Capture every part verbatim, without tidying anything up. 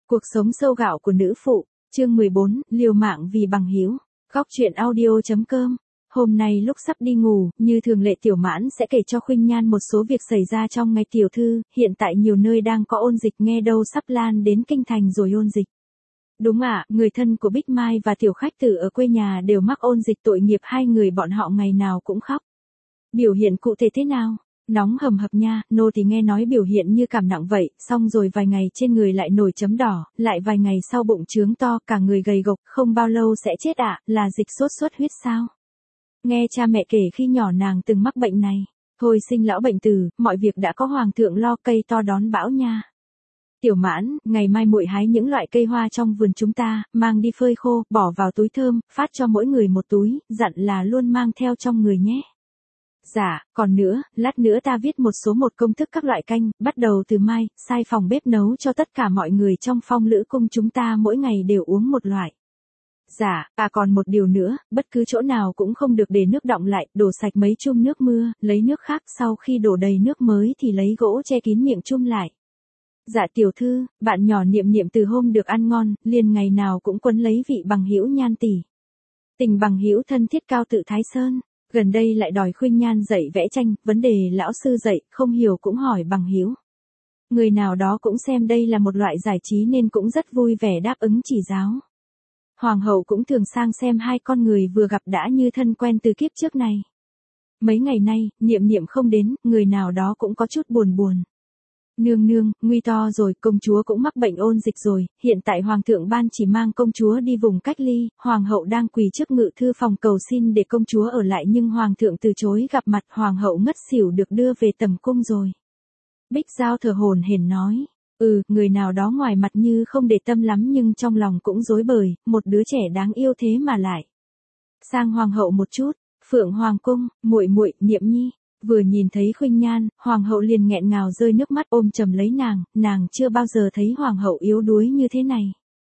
Cuộc sống sâu gạo của nữ phụ, chương mười bốn, liều mạng vì bằng hữu. Góc truyện audio chấm com. Hôm nay lúc sắp đi ngủ, như thường lệ Tiểu Mãn sẽ kể cho Khuynh Nhan một số việc xảy ra trong ngày tiểu thư, hiện tại nhiều nơi đang có ôn dịch, nghe đâu sắp lan đến kinh thành rồi ôn dịch. Đúng ạ, người thân của Bích Mai và Tiểu Khách Tử ở quê nhà đều mắc ôn dịch, tội nghiệp hai người bọn họ ngày nào cũng khóc. Biểu hiện cụ thể thế nào? Nóng hầm hập nha, nô thì nghe nói biểu hiện như cảm nặng vậy, xong rồi vài ngày trên người lại nổi chấm đỏ, lại vài ngày sau bụng trướng to, cả người gầy gộc, không bao lâu sẽ chết ạ, à, là dịch sốt xuất huyết sao? Nghe cha mẹ kể khi nhỏ nàng từng mắc bệnh này. Thôi sinh lão bệnh tử, mọi việc đã có hoàng thượng lo, cây to đón bão nha. Tiểu Mãn, ngày mai muội hái những loại cây hoa trong vườn chúng ta, mang đi phơi khô, bỏ vào túi thơm, phát cho mỗi người một túi, dặn là luôn mang theo trong người nhé. Dạ, còn nữa, lát nữa ta viết một số một công thức các loại canh, bắt đầu từ mai, sai phòng bếp nấu cho tất cả mọi người trong Phong Lữ cung chúng ta mỗi ngày đều uống một loại. Dạ, à còn một điều nữa, bất cứ chỗ nào cũng không được để nước đọng lại, đổ sạch mấy chum nước mưa, lấy nước khác, sau khi đổ đầy nước mới thì lấy gỗ che kín miệng chum lại. Dạ tiểu thư, bạn nhỏ Niệm Niệm từ hôm được ăn ngon, liền ngày nào cũng quấn lấy vị bằng hữu Nhan tỷ. Tình bằng hữu thân thiết Cao Tự Thái Sơn. Gần đây lại đòi Khuynh Nhan dạy vẽ tranh, vấn đề lão sư dạy, không hiểu cũng hỏi bằng hữu. Người nào đó cũng xem đây là một loại giải trí nên cũng rất vui vẻ đáp ứng chỉ giáo. Hoàng hậu cũng thường sang xem hai con người vừa gặp đã như thân quen từ kiếp trước này. Mấy ngày nay, Niệm Niệm không đến, người nào đó cũng có chút buồn buồn. Nương nương, nguy to rồi, công chúa cũng mắc bệnh ôn dịch rồi, hiện tại hoàng thượng ban chỉ mang công chúa đi vùng cách ly, hoàng hậu đang quỳ trước ngự thư phòng cầu xin để công chúa ở lại nhưng hoàng thượng từ chối gặp mặt, hoàng hậu ngất xỉu được đưa về tầm cung rồi. Bích Giao thở hổn hển nói, ừ, người nào đó ngoài mặt như không để tâm lắm nhưng trong lòng cũng rối bời, một đứa trẻ đáng yêu thế mà lại. Sang hoàng hậu một chút, Phượng Hoàng cung, muội muội, Niệm Nhi. Vừa nhìn thấy Khuynh Nhan, hoàng hậu liền nghẹn ngào rơi nước mắt ôm chầm lấy nàng, nàng chưa bao giờ thấy hoàng hậu yếu đuối như thế này.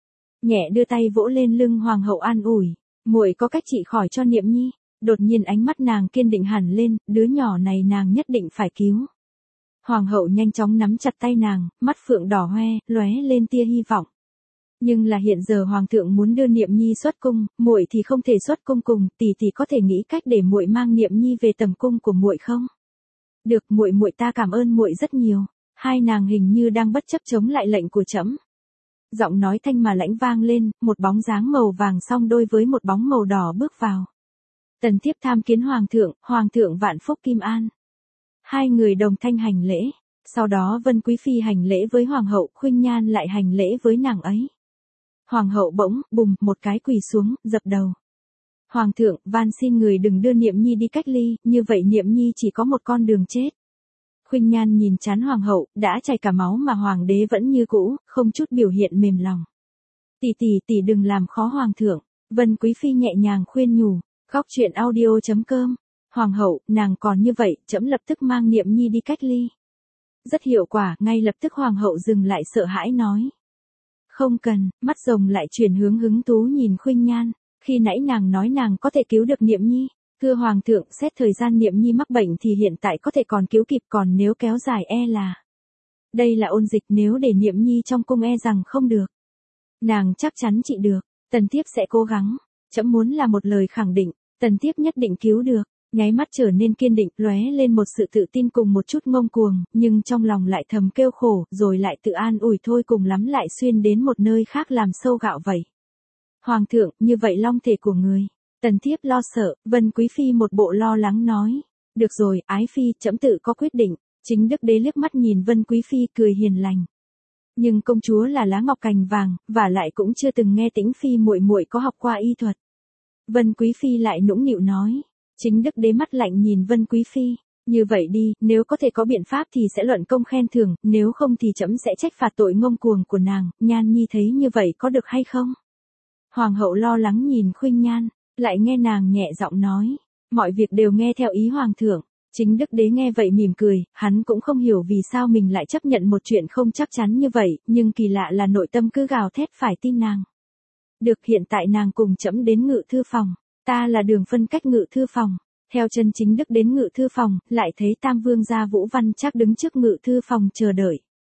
Nhẹ đưa tay vỗ lên lưng hoàng hậu an ủi, muội có cách trị khỏi cho Niệm Nhi. Đột nhiên ánh mắt nàng kiên định hẳn lên, đứa nhỏ này nàng nhất định phải cứu. Hoàng hậu nhanh chóng nắm chặt tay nàng, mắt phượng đỏ hoe, lóe lên tia hy vọng. Nhưng là hiện giờ hoàng thượng muốn đưa Niệm Nhi xuất cung, muội thì không thể xuất cung cùng, tỷ tỷ có thể nghĩ cách để muội mang Niệm Nhi về tầm cung của muội không? Được, muội muội ta cảm ơn muội rất nhiều. Hai nàng hình như đang bất chấp chống lại lệnh của trẫm. Giọng nói thanh mà lãnh vang lên, một bóng dáng màu vàng song đôi với một bóng màu đỏ bước vào. Tần thiếp tham kiến hoàng thượng, hoàng thượng vạn phúc kim an. Hai người đồng thanh hành lễ, sau đó Vân Quý phi hành lễ với hoàng hậu, Khuynh Nhan lại hành lễ với nàng ấy. Hoàng hậu bỗng, bùng, một cái quỳ xuống, dập đầu. Hoàng thượng, van xin người đừng đưa Niệm Nhi đi cách ly, như vậy Niệm Nhi chỉ có một con đường chết. Khuynh Nhan nhìn trán hoàng hậu, đã chảy cả máu mà hoàng đế vẫn như cũ, không chút biểu hiện mềm lòng. Tỷ tỷ tỷ đừng làm khó hoàng thượng. Vân Quý phi nhẹ nhàng khuyên nhủ. Góc truyện audio chấm com. Hoàng hậu, nàng còn như vậy, trẫm lập tức mang Niệm Nhi đi cách ly. Rất hiệu quả, ngay lập tức hoàng hậu dừng lại sợ hãi nói. Không cần, mắt rồng lại chuyển hướng hứng thú nhìn Khuynh Nhan, khi nãy nàng nói nàng có thể cứu được Niệm Nhi, thưa hoàng thượng, xét thời gian Niệm Nhi mắc bệnh thì hiện tại có thể còn cứu kịp, còn nếu kéo dài e là. Đây là ôn dịch, nếu để Niệm Nhi trong cung e rằng không được. Nàng chắc chắn trị được, tần thiếp sẽ cố gắng, trẫm muốn là một lời khẳng định, tần thiếp nhất định cứu được. Nháy mắt trở nên kiên định, lóe lên một sự tự tin cùng một chút ngông cuồng, nhưng trong lòng lại thầm kêu khổ, rồi lại tự an ủi thôi cùng lắm lại xuyên đến một nơi khác làm sâu gạo vậy. Hoàng thượng, như vậy long thể của người. Tần thiếp lo sợ, Vân Quý phi một bộ lo lắng nói. Được rồi, ái phi, trẫm tự có quyết định. Chính đức đế liếc mắt nhìn Vân Quý phi cười hiền lành. Nhưng công chúa là lá ngọc cành vàng, và lại cũng chưa từng nghe Tĩnh phi muội muội có học qua y thuật. Vân Quý phi lại nũng nịu nói. Chính đức đế mắt lạnh nhìn Vân Quý phi, như vậy đi, nếu có thể có biện pháp thì sẽ luận công khen thưởng, nếu không thì trẫm sẽ trách phạt tội ngông cuồng của nàng. Nhan Nhi thấy như vậy có được hay không? Hoàng hậu lo lắng nhìn Khuynh Nhan, lại nghe nàng nhẹ giọng nói, mọi việc đều nghe theo ý hoàng thượng. Chính đức đế nghe vậy mỉm cười, hắn cũng không hiểu vì sao mình lại chấp nhận một chuyện không chắc chắn như vậy, nhưng kỳ lạ là nội tâm cứ gào thét phải tin nàng. Được, hiện tại nàng cùng trẫm đến ngự thư phòng. Ta là đường phân cách ngự thư phòng. Theo chân chính đức đến ngự thư phòng, lại thấy Tam Vương gia Vũ Văn Trác đứng trước ngự thư phòng chờ đợi.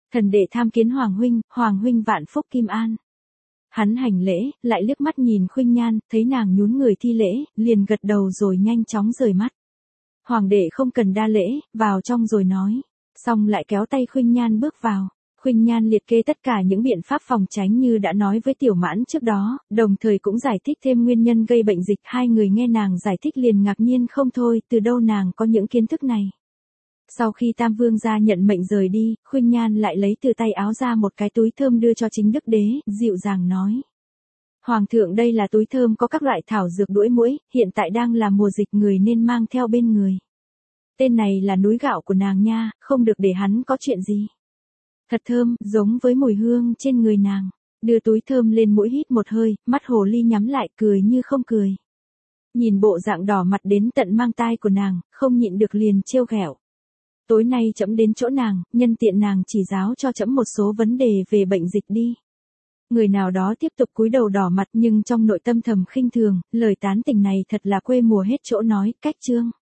Thần đệ tham kiến Hoàng huynh, Hoàng huynh vạn phúc kim an. Hắn hành lễ, lại liếc mắt nhìn Khuynh Nhan, thấy nàng nhún người thi lễ, liền gật đầu rồi nhanh chóng rời mắt. Hoàng đệ không cần đa lễ, vào trong rồi nói. Xong lại kéo tay Khuynh Nhan bước vào. Khuynh Nhan liệt kê tất cả những biện pháp phòng tránh như đã nói với Tiểu Mãn trước đó, đồng thời cũng giải thích thêm nguyên nhân gây bệnh dịch. Hai người nghe nàng giải thích liền ngạc nhiên không thôi, từ đâu nàng có những kiến thức này. Sau khi Tam Vương gia nhận mệnh rời đi, Khuynh Nhan lại lấy từ tay áo ra một cái túi thơm đưa cho Chính Đức Đế, dịu dàng nói. Hoàng thượng, đây là túi thơm có các loại thảo dược đuổi muỗi, hiện tại đang là mùa dịch, người nên mang theo bên người. Tên này là núi gạo của nàng nha, không được để hắn có chuyện gì. Thật thơm, giống với mùi hương trên người nàng. Đưa túi thơm lên mũi hít một hơi, mắt hồ ly nhắm lại, cười như không cười. Nhìn bộ dạng đỏ mặt đến tận mang tai của nàng, không nhịn được liền trêu ghẹo. Tối nay trẫm đến chỗ nàng, nhân tiện nàng chỉ giáo cho trẫm một số vấn đề về bệnh dịch đi. Người nào đó tiếp tục cúi đầu đỏ mặt nhưng trong nội tâm thầm khinh thường, lời tán tỉnh này thật là quê mùa hết chỗ nói, cách chương.